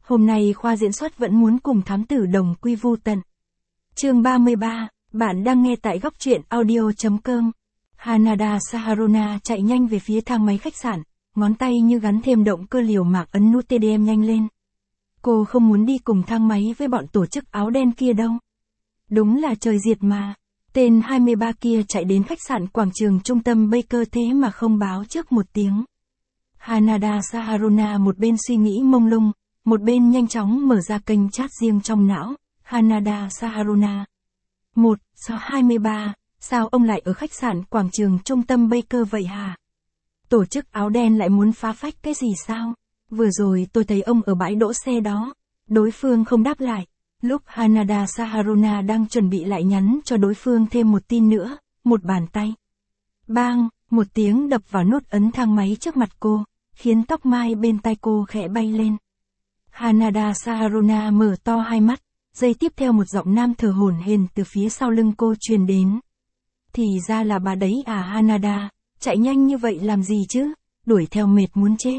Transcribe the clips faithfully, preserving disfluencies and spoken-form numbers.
Hôm nay khoa diễn xuất vẫn muốn cùng thám tử đồng quy vu tận. Chương ba mươi ba, bạn đang nghe tại góc truyện audio chấm com. Hanada Saharuna chạy nhanh về phía thang máy khách sạn, ngón tay như gắn thêm động cơ liều mạng ấn nút tê đê em nhanh lên. Cô không muốn đi cùng thang máy với bọn tổ chức áo đen kia đâu. Đúng là trời diệt mà. Tên hai mươi ba kia chạy đến khách sạn quảng trường trung tâm Baker thế mà không báo trước một tiếng. Hanada Saharuna một bên suy nghĩ mông lung, một bên nhanh chóng mở ra kênh chat riêng trong não. Hanada Saharuna. Một, số hai mươi ba, sao ông lại ở khách sạn quảng trường trung tâm Baker vậy hả? Tổ chức áo đen lại muốn phá phách cái gì sao? Vừa rồi tôi thấy ông ở bãi đỗ xe đó. Đối phương không đáp lại. Lúc Hanada Saharuna đang chuẩn bị lại nhắn cho đối phương thêm một tin nữa, một bàn tay. Bang, một tiếng đập vào nút ấn thang máy trước mặt cô, khiến tóc mai bên tai cô khẽ bay lên. Hanada Saharuna mở to hai mắt, giây tiếp theo một giọng nam thở hổn hển từ phía sau lưng cô truyền đến. Thì ra là bà đấy à Hanada, chạy nhanh như vậy làm gì chứ, đuổi theo mệt muốn chết.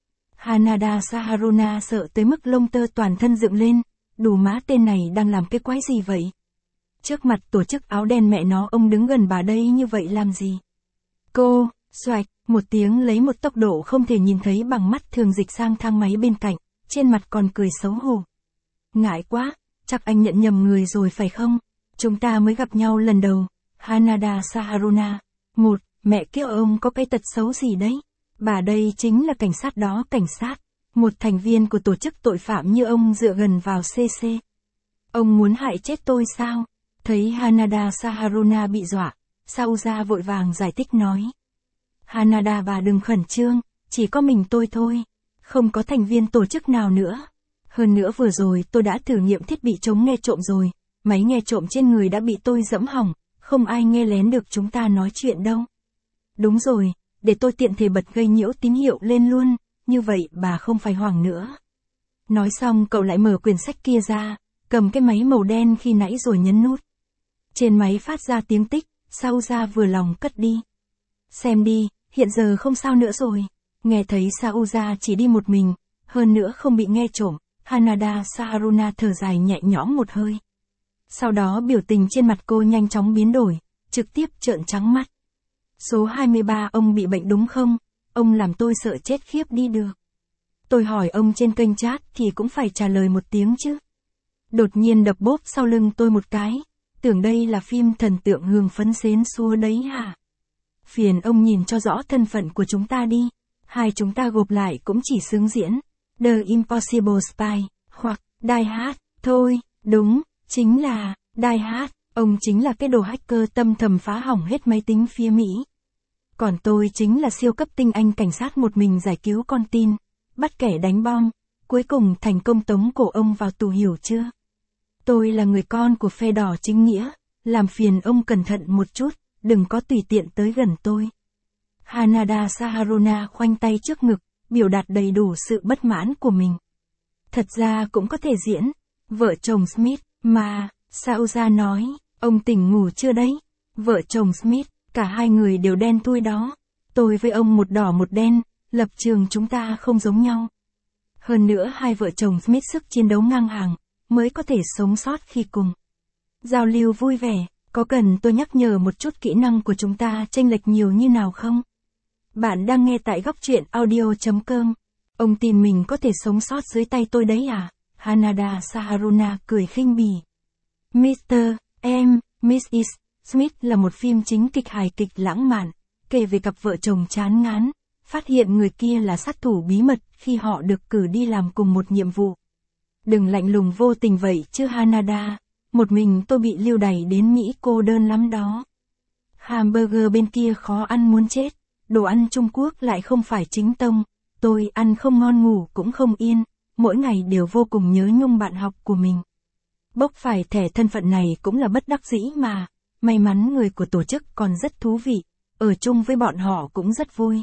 Hanada Saharuna sợ tới mức lông tơ toàn thân dựng lên, đủ má tên này đang làm cái quái gì vậy? Trước mặt tổ chức áo đen mẹ nó ông đứng gần bà đây như vậy làm gì? Cô, xoạch, một tiếng lấy một tốc độ không thể nhìn thấy bằng mắt thường dịch sang thang máy bên cạnh, trên mặt còn cười xấu hổ. Ngại quá, chắc anh nhận nhầm người rồi phải không? Chúng ta mới gặp nhau lần đầu. Hanada Saharuna. Một, mẹ kiếp ông có cái tật xấu gì đấy? Bà đây chính là cảnh sát đó, cảnh sát. Một thành viên của tổ chức tội phạm như ông dựa gần vào xê xê. Ông muốn hại chết tôi sao? Thấy Hanada Saharuna bị dọa, Sauza vội vàng giải thích nói. Hanada bà đừng khẩn trương, chỉ có mình tôi thôi. Không có thành viên tổ chức nào nữa. Hơn nữa vừa rồi tôi đã thử nghiệm thiết bị chống nghe trộm rồi. Máy nghe trộm trên người đã bị tôi dẫm hỏng. Không ai nghe lén được chúng ta nói chuyện đâu. Đúng rồi, để tôi tiện thể bật gây nhiễu tín hiệu lên luôn. Như vậy bà không phải hoảng nữa. Nói xong cậu lại mở quyển sách kia ra, cầm cái máy màu đen khi nãy rồi nhấn nút. Trên máy phát ra tiếng tích, Sauza vừa lòng cất đi. Xem đi, hiện giờ không sao nữa rồi. Nghe thấy Sauza chỉ đi một mình, hơn nữa không bị nghe trộm, Hanada Saharuna thở dài nhẹ nhõm một hơi. Sau đó biểu tình trên mặt cô nhanh chóng biến đổi, trực tiếp trợn trắng mắt. Số hai mươi ba ông bị bệnh đúng không? Ông làm tôi sợ chết khiếp đi được. Tôi hỏi ông trên kênh chat thì cũng phải trả lời một tiếng chứ. Đột nhiên đập bốp sau lưng tôi một cái. Tưởng đây là phim thần tượng hương phấn xến xua đấy hả? Phiền ông nhìn cho rõ thân phận của chúng ta đi. Hai chúng ta gộp lại cũng chỉ xứng diễn The Impossible Spy, hoặc Die Hard, thôi, đúng, chính là Die Hard. Ông chính là cái đồ hacker tâm thầm phá hỏng hết máy tính phía Mỹ. Còn tôi chính là siêu cấp tinh anh cảnh sát một mình giải cứu con tin, bắt kẻ đánh bom, cuối cùng thành công tống cổ ông vào tù hiểu chưa? Tôi là người con của phe đỏ chính nghĩa, làm phiền ông cẩn thận một chút, đừng có tùy tiện tới gần tôi. Hanada Saharuna khoanh tay trước ngực, biểu đạt đầy đủ sự bất mãn của mình. Thật ra cũng có thể diễn, vợ chồng Smith, mà, Sauza nói, ông tỉnh ngủ chưa đấy? Vợ chồng Smith, cả hai người đều đen thui đó. Tôi với ông một đỏ một đen, lập trường chúng ta không giống nhau. Hơn nữa hai vợ chồng Smith sức chiến đấu ngang hàng, mới có thể sống sót khi cùng giao lưu vui vẻ. Có cần tôi nhắc nhở một chút kỹ năng của chúng ta chênh lệch nhiều như nào không? Bạn đang nghe tại góc truyện audio chấm com. Ông tin mình có thể sống sót dưới tay tôi đấy à? Hanada Saharuna cười khinh bỉ. mít-tơ, em, missus Smith là một phim chính kịch hài kịch lãng mạn, kể về cặp vợ chồng chán ngán, phát hiện người kia là sát thủ bí mật khi họ được cử đi làm cùng một nhiệm vụ. Đừng lạnh lùng vô tình vậy chứ Hanada, một mình tôi bị lưu đày đến Mỹ cô đơn lắm đó. Hamburger bên kia khó ăn muốn chết, đồ ăn Trung Quốc lại không phải chính tông, tôi ăn không ngon ngủ cũng không yên, mỗi ngày đều vô cùng nhớ nhung bạn học của mình. Bốc phải thẻ thân phận này cũng là bất đắc dĩ mà, may mắn người của tổ chức còn rất thú vị, ở chung với bọn họ cũng rất vui.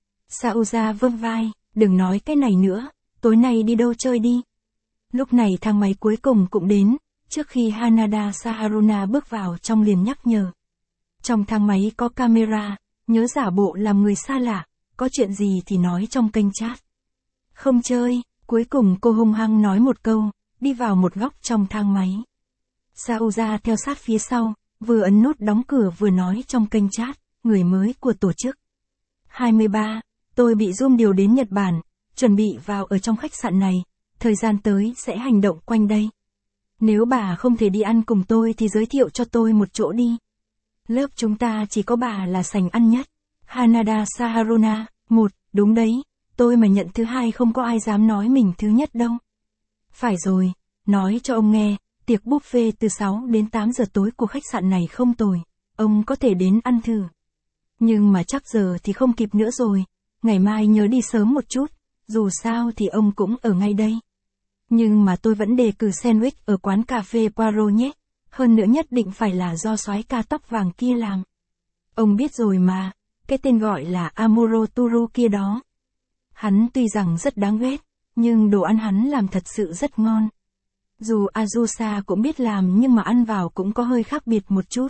Sauza vâng vai, đừng nói cái này nữa, tối nay đi đâu chơi đi. Lúc này thang máy cuối cùng cũng đến, trước khi Hanada Saharuna bước vào trong liền nhắc nhở. Trong thang máy có camera, nhớ giả bộ làm người xa lạ, có chuyện gì thì nói trong kênh chat. Không chơi, Cuối cùng cô hung hăng nói một câu, đi vào một góc trong thang máy. Sauza theo sát phía sau, vừa ấn nút đóng cửa vừa nói trong kênh chat, người mới của tổ chức. hai mươi ba, tôi bị Zoom điều đến Nhật Bản, chuẩn bị vào ở trong khách sạn này, thời gian tới sẽ hành động quanh đây. Nếu bà không thể đi ăn cùng tôi thì giới thiệu cho tôi một chỗ đi. Lớp chúng ta chỉ có bà là sành ăn nhất. Hanada Saharuna, một, đúng đấy, tôi mà nhận thứ hai không có ai dám nói mình thứ nhất đâu. Phải rồi, nói cho ông nghe, tiệc buffet từ sáu đến tám giờ tối của khách sạn này không tồi, ông có thể đến ăn thử. Nhưng mà chắc giờ thì không kịp nữa rồi, ngày mai nhớ đi sớm một chút, dù sao thì ông cũng ở ngay đây. Nhưng mà tôi vẫn đề cử sandwich ở quán cà phê Poirot nhé, hơn nữa nhất định phải là do soái ca tóc vàng kia làm. Ông biết rồi mà, cái tên gọi là Amuro Turu kia đó. Hắn tuy rằng rất đáng ghét, nhưng đồ ăn hắn làm thật sự rất ngon. Dù Azusa cũng biết làm nhưng mà ăn vào cũng có hơi khác biệt một chút.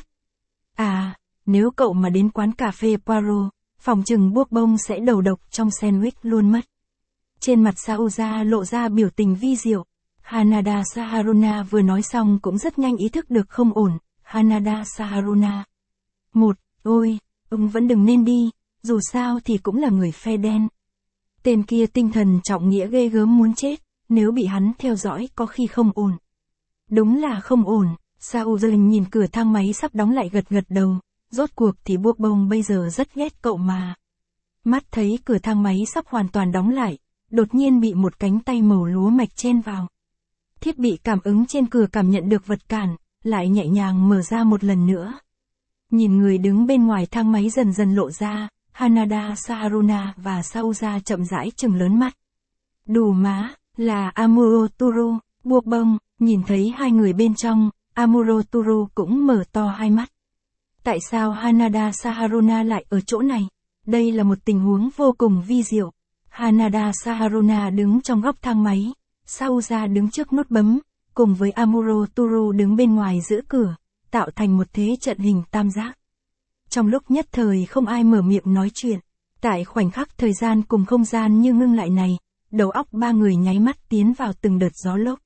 À, nếu cậu mà đến quán cà phê Poirot, phòng chừng buốc bông sẽ đầu độc trong sandwich luôn mất. Trên mặt Sauza lộ ra biểu tình vi diệu. Hanada Saharuna vừa nói xong cũng rất nhanh ý thức được không ổn. Hanada Saharuna. Một, ôi, ông vẫn đừng nên đi, dù sao thì cũng là người phe đen. Tên kia tinh thần trọng nghĩa ghê gớm muốn chết, nếu bị hắn theo dõi có khi không ổn. Đúng là không ổn, Sauza nhìn cửa thang máy sắp đóng lại gật gật đầu, rốt cuộc thì buốc bông bây giờ rất ghét cậu mà. Mắt thấy cửa thang máy sắp hoàn toàn đóng lại, đột nhiên bị một cánh tay màu lúa mạch chen vào. Thiết bị cảm ứng trên cửa cảm nhận được vật cản, lại nhẹ nhàng mở ra một lần nữa. Nhìn người đứng bên ngoài thang máy dần dần lộ ra, Hanada Saharuna và Sauza chậm rãi trừng lớn mắt. Đủ má, là Amuro Turu, buộc bông, nhìn thấy hai người bên trong, Amuro Turu cũng mở to hai mắt. Tại sao Hanada Saharuna lại ở chỗ này? Đây là một tình huống vô cùng vi diệu. Hanada Saharuna đứng trong góc thang máy, Sauza đứng trước nút bấm, cùng với Amuro Turu đứng bên ngoài giữ cửa, tạo thành một thế trận hình tam giác. Trong lúc nhất thời không ai mở miệng nói chuyện, tại khoảnh khắc thời gian cùng không gian như ngưng lại này, đầu óc ba người nháy mắt tiến vào từng đợt gió lốc.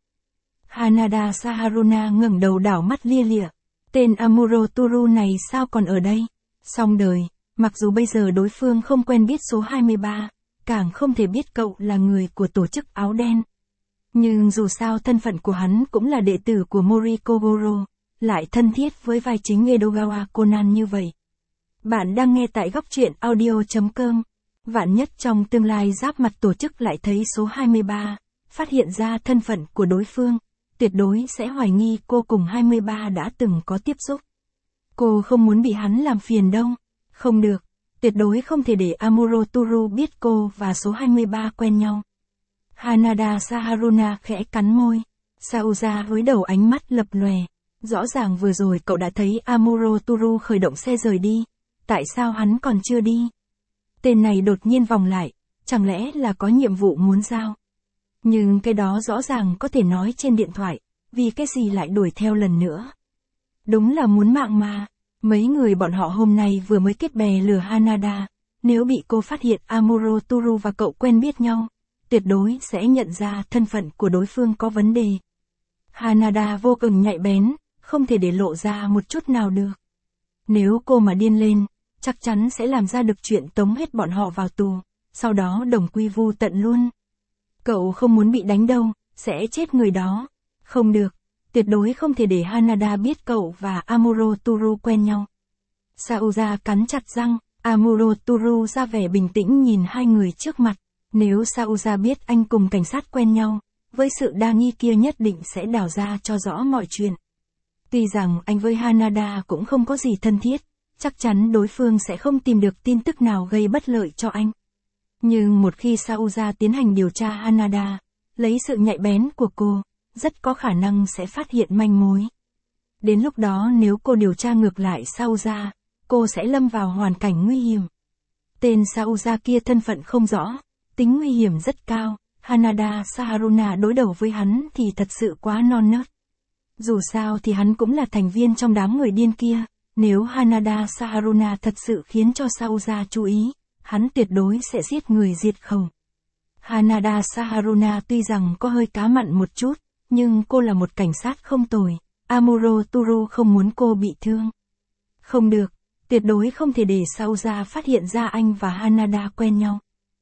Hanada Saharuna ngẩng đầu đảo mắt lia lịa, tên Amuro Turu này sao còn ở đây? Xong đời, mặc dù bây giờ đối phương không quen biết số hai mươi ba, càng không thể biết cậu là người của tổ chức áo đen. Nhưng dù sao thân phận của hắn cũng là đệ tử của Mori Kogoro, lại thân thiết với vai chính Edogawa Conan như vậy. Bạn đang nghe tại góc truyện audio chấm com. Vạn nhất trong tương lai giáp mặt tổ chức lại thấy số hai mươi ba, phát hiện ra thân phận của đối phương, tuyệt đối sẽ hoài nghi cô cùng hai mươi ba đã từng có tiếp xúc. Cô không muốn bị hắn làm phiền đâu. Không được, tuyệt đối không thể để Amuro Turu biết cô và số hai mươi ba quen nhau. Hanada Saharuna khẽ cắn môi. Sauza hối đầu ánh mắt lập lòe. Rõ ràng vừa rồi cậu đã thấy Amuro Turu khởi động xe rời đi. Tại sao hắn còn chưa đi? Tên này đột nhiên vòng lại, chẳng lẽ là có nhiệm vụ muốn giao? Nhưng cái đó rõ ràng có thể nói trên điện thoại, vì cái gì lại đuổi theo lần nữa? Đúng là muốn mạng mà. Mấy người bọn họ hôm nay vừa mới kết bè lừa Hanada, nếu bị cô phát hiện Amuro Turu và cậu quen biết nhau, tuyệt đối sẽ nhận ra thân phận của đối phương có vấn đề. Hanada vô cùng nhạy bén, không thể để lộ ra một chút nào được. Nếu cô mà điên lên, chắc chắn sẽ làm ra được chuyện tống hết bọn họ vào tù, sau đó đồng quy vu tận luôn. Cậu không muốn bị đánh đâu, sẽ chết người đó. Không được, tuyệt đối không thể để Hanada biết cậu và Amuro Turu quen nhau. Sauza cắn chặt răng, Amuro Turu ra vẻ bình tĩnh nhìn hai người trước mặt. Nếu Sauza biết anh cùng cảnh sát quen nhau, với sự đa nghi kia nhất định sẽ đào ra cho rõ mọi chuyện. Tuy rằng anh với Hanada cũng không có gì thân thiết, chắc chắn đối phương sẽ không tìm được tin tức nào gây bất lợi cho anh. Nhưng một khi Sauza tiến hành điều tra Hanada, lấy sự nhạy bén của cô, rất có khả năng sẽ phát hiện manh mối. Đến lúc đó nếu cô điều tra ngược lại Sauza, cô sẽ lâm vào hoàn cảnh nguy hiểm. Tên Sauza kia thân phận không rõ, tính nguy hiểm rất cao, Hanada Saharuna đối đầu với hắn thì thật sự quá non nớt. Dù sao thì hắn cũng là thành viên trong đám người điên kia, nếu Hanada Saharuna thật sự khiến cho Sauza chú ý, hắn tuyệt đối sẽ giết người diệt khẩu. Hanada Saharuna tuy rằng có hơi cá mặn một chút, nhưng cô là một cảnh sát không tồi. Amuro Toru không muốn cô bị thương. Không được, tuyệt đối không thể để Sauza phát hiện ra anh và Hanada quen nhau.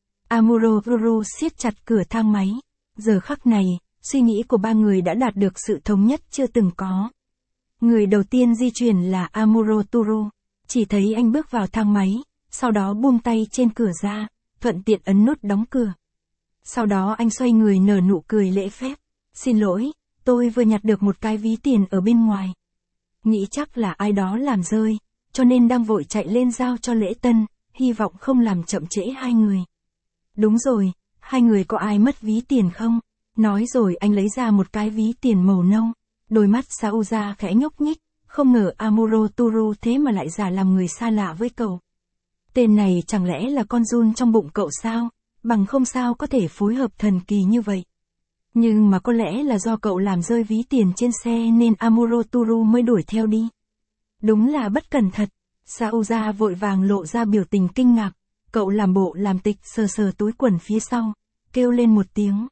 Amuro Toru siết chặt cửa thang máy. Giờ khắc này, suy nghĩ của ba người đã đạt được sự thống nhất chưa từng có. Người đầu tiên di chuyển là Amuro Toru. Chỉ thấy anh bước vào thang máy, sau đó buông tay trên cửa ra, thuận tiện ấn nút đóng cửa. Sau đó anh xoay người nở nụ cười lễ phép. Xin lỗi, tôi vừa nhặt được một cái ví tiền ở bên ngoài. Nghĩ chắc là ai đó làm rơi, cho nên đang vội chạy lên giao cho lễ tân, hy vọng không làm chậm trễ hai người. Đúng rồi, hai người có ai mất ví tiền không? Nói rồi anh lấy ra một cái ví tiền màu nâu. Đôi mắt Sauza khẽ nhúc nhích, không ngờ Amuro Toru thế mà lại giả làm người xa lạ với cậu. Tên này chẳng lẽ là con giun trong bụng cậu sao? Bằng không sao có thể phối hợp thần kỳ như vậy. Nhưng mà có lẽ là do cậu làm rơi ví tiền trên xe nên Amuro Toru mới đuổi theo đi. Đúng là bất cẩn thật. Sauza vội vàng lộ ra biểu tình kinh ngạc. Cậu làm bộ làm tịch sờ sờ túi quần phía sau, kêu lên một tiếng.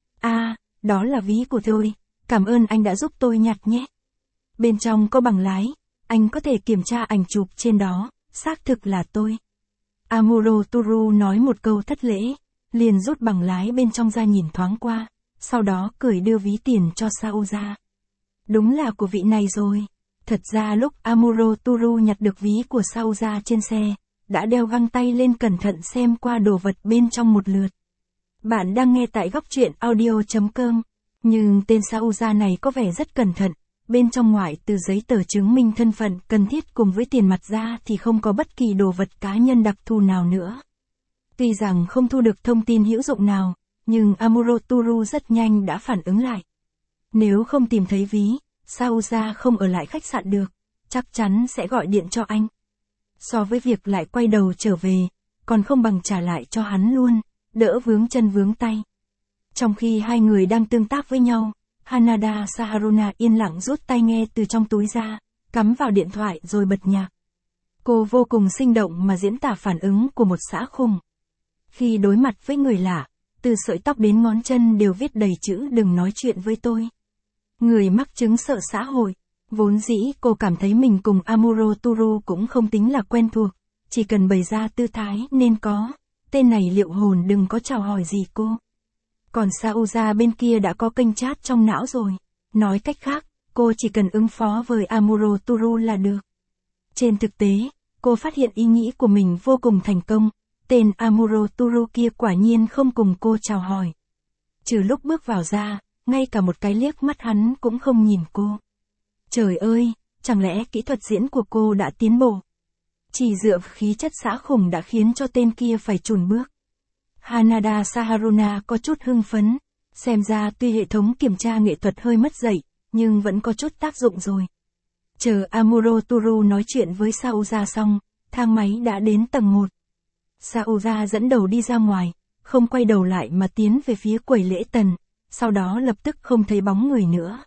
À, đó là ví của tôi, cảm ơn anh đã giúp tôi nhặt nhé. Bên trong có bằng lái, anh có thể kiểm tra ảnh chụp trên đó, xác thực là tôi. Amuro Toru nói một câu thất lễ, liền rút bằng lái bên trong ra nhìn thoáng qua, sau đó cười đưa ví tiền cho Sauza. Đúng là của vị này rồi. Thật ra lúc Amuro Toru nhặt được ví của Sauza trên xe, đã đeo găng tay lên cẩn thận xem qua đồ vật bên trong một lượt. Bạn đang nghe tại góc truyện audio chấm com, nhưng tên Sauza này có vẻ rất cẩn thận, bên trong ngoại từ giấy tờ chứng minh thân phận cần thiết cùng với tiền mặt ra thì không có bất kỳ đồ vật cá nhân đặc thù nào nữa. Tuy rằng không thu được thông tin hữu dụng nào, nhưng Amuro Toru rất nhanh đã phản ứng lại. Nếu không tìm thấy ví, Sauza không ở lại khách sạn được, chắc chắn sẽ gọi điện cho anh. So với việc lại quay đầu trở về, còn không bằng trả lại cho hắn luôn, đỡ vướng chân vướng tay. Trong khi hai người đang tương tác với nhau, Hanada Saharuna yên lặng rút tai nghe từ trong túi ra, cắm vào điện thoại rồi bật nhạc. Cô vô cùng sinh động mà diễn tả phản ứng của một xã khùng. Khi đối mặt với người lạ, từ sợi tóc đến ngón chân đều viết đầy chữ đừng nói chuyện với tôi. Người mắc chứng sợ xã hội. Vốn dĩ cô cảm thấy mình cùng Amuro Toru cũng không tính là quen thuộc, chỉ cần bày ra tư thái nên có. Tên này liệu hồn đừng có chào hỏi gì cô. Còn Sauza bên kia đã có kênh chat trong não rồi. Nói cách khác, cô chỉ cần ứng phó với Amuro Toru là được. Trên thực tế, cô phát hiện ý nghĩ của mình vô cùng thành công. Tên Amuro Toru kia quả nhiên không cùng cô chào hỏi. Trừ lúc bước vào ra, ngay cả một cái liếc mắt hắn cũng không nhìn cô. Trời ơi, chẳng lẽ kỹ thuật diễn của cô đã tiến bộ? Chỉ dựa khí chất xã khủng đã khiến cho tên kia phải chùn bước. Hanada Saharuna có chút hưng phấn, xem ra tuy hệ thống kiểm tra nghệ thuật hơi mất dạy, nhưng vẫn có chút tác dụng rồi. Chờ Amuro Toru nói chuyện với Sauza xong, thang máy đã đến tầng một. Sauza dẫn đầu đi ra ngoài, không quay đầu lại mà tiến về phía quầy lễ tân, sau đó lập tức không thấy bóng người nữa.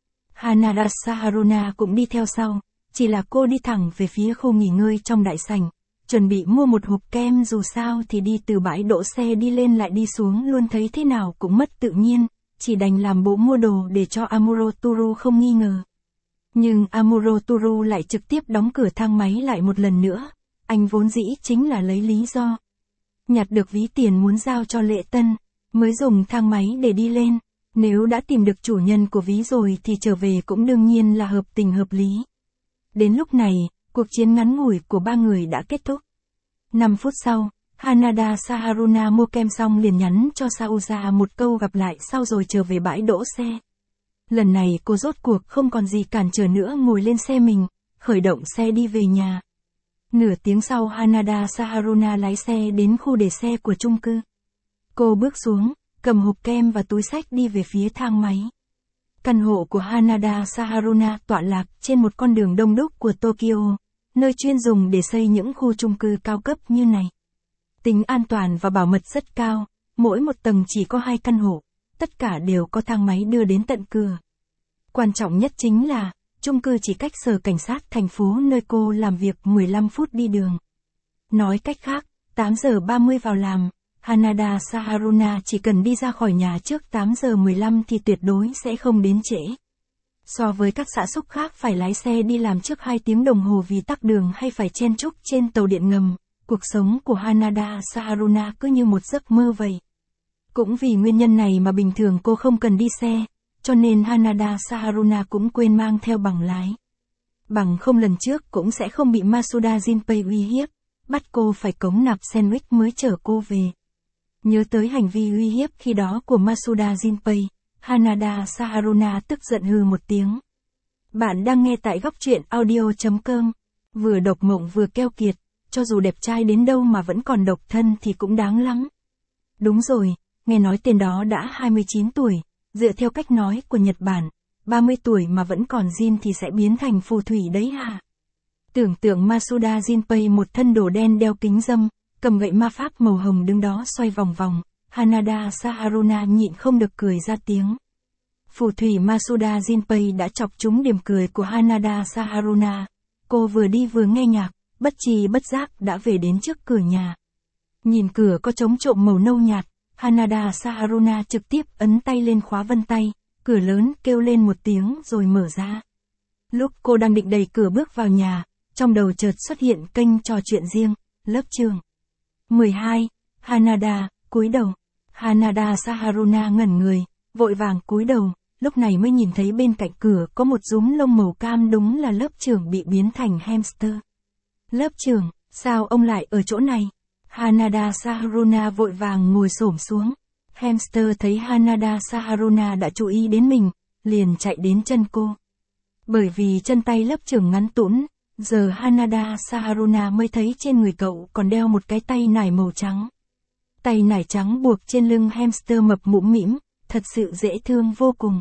Hanada Saharuna cũng đi theo sau, chỉ là cô đi thẳng về phía khu nghỉ ngơi trong đại sảnh, chuẩn bị mua một hộp kem dù sao thì đi từ bãi đỗ xe đi lên lại đi xuống luôn thấy thế nào cũng mất tự nhiên, chỉ đành làm bộ mua đồ để cho Amuro Toru không nghi ngờ. Nhưng Amuro Toru lại trực tiếp đóng cửa thang máy lại một lần nữa, anh vốn dĩ chính là lấy lý do. Nhặt được ví tiền muốn giao cho lễ tân, mới dùng thang máy để đi lên. Nếu đã tìm được chủ nhân của ví rồi thì trở về cũng đương nhiên là hợp tình hợp lý. Đến lúc này, cuộc chiến ngắn ngủi của ba người đã kết thúc. năm phút sau, Hanada Saharuna mua kem xong liền nhắn cho Sauza một câu gặp lại sau rồi trở về bãi đỗ xe. Lần này cô rốt cuộc không còn gì cản trở nữa ngồi lên xe mình, khởi động xe đi về nhà. Nửa tiếng sau Hanada Saharuna lái xe đến khu để xe của chung cư. Cô bước xuống, cầm hộp kem và túi xách đi về phía thang máy. Căn hộ của Hanada Saharuna tọa lạc trên một con đường đông đúc của Tokyo, nơi chuyên dùng để xây những khu chung cư cao cấp như này. Tính an toàn và bảo mật rất cao, mỗi một tầng chỉ có hai căn hộ, tất cả đều có thang máy đưa đến tận cửa. Quan trọng nhất chính là, chung cư chỉ cách sở cảnh sát thành phố nơi cô làm việc mười lăm phút đi đường. Nói cách khác, tám giờ ba mươi vào làm, Hanada Saharuna chỉ cần đi ra khỏi nhà trước tám giờ mười lăm thì tuyệt đối sẽ không đến trễ. So với các xã xúc khác phải lái xe đi làm trước hai tiếng đồng hồ vì tắc đường hay phải chen chúc trên tàu điện ngầm, cuộc sống của Hanada Saharuna cứ như một giấc mơ vậy. Cũng vì nguyên nhân này mà bình thường cô không cần đi xe, cho nên Hanada Saharuna cũng quên mang theo bằng lái. Bằng không lần trước cũng sẽ không bị Masuda Jinpei uy hiếp, bắt cô phải cống nạp sandwich mới chở cô về. Nhớ tới hành vi uy hiếp khi đó của Masuda Jinpei, Hanada Saharuna tức giận hừ một tiếng. Bạn đang nghe tại góc truyện audio chấm com. Vừa độc mộng vừa keo kiệt, cho dù đẹp trai đến đâu mà vẫn còn độc thân thì cũng đáng lắm. Đúng rồi, nghe nói tên đó đã hai mươi chín tuổi, dựa theo cách nói của Nhật Bản, ba mươi tuổi mà vẫn còn zin thì sẽ biến thành phù thủy đấy hả? Tưởng tượng Masuda Jinpei một thân đồ đen đeo kính râm, cầm gậy ma pháp màu hồng đứng đó xoay vòng vòng, Hanada Saharuna nhịn không được cười ra tiếng. Phù thủy Masuda Jinpei đã chọc trúng điểm cười của Hanada Saharuna. Cô vừa đi vừa nghe nhạc, bất tri bất giác đã về đến trước cửa nhà. Nhìn cửa có trống trộm màu nâu nhạt, Hanada Saharuna trực tiếp ấn tay lên khóa vân tay, cửa lớn kêu lên một tiếng rồi mở ra. Lúc cô đang định đẩy cửa bước vào nhà, trong đầu chợt xuất hiện kênh trò chuyện riêng, lớp trường. mười hai. Hanada, cúi đầu. Hanada Saharuna ngẩn người, vội vàng cúi đầu, lúc này mới nhìn thấy bên cạnh cửa có một rúm lông màu cam, đúng là lớp trưởng bị biến thành hamster. Lớp trưởng, sao ông lại ở chỗ này? Hanada Saharuna vội vàng ngồi xổm xuống. Hamster thấy Hanada Saharuna đã chú ý đến mình, liền chạy đến chân cô. Bởi vì chân tay lớp trưởng ngắn tũn, giờ Hanada Saharuna mới thấy trên người cậu còn đeo một cái tay nải màu trắng. Tay nải trắng buộc trên lưng hamster mập mũm mĩm, thật sự dễ thương vô cùng.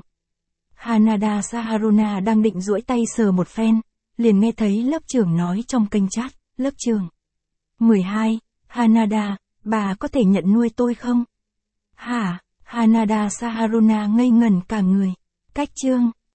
Hanada Saharuna đang định duỗi tay sờ một phen, liền nghe thấy lớp trưởng nói trong kênh chat, lớp trưởng. mười hai. Hanada, bà có thể nhận nuôi tôi không? Hả? Hanada Saharuna ngây ngẩn cả người. Cách chương.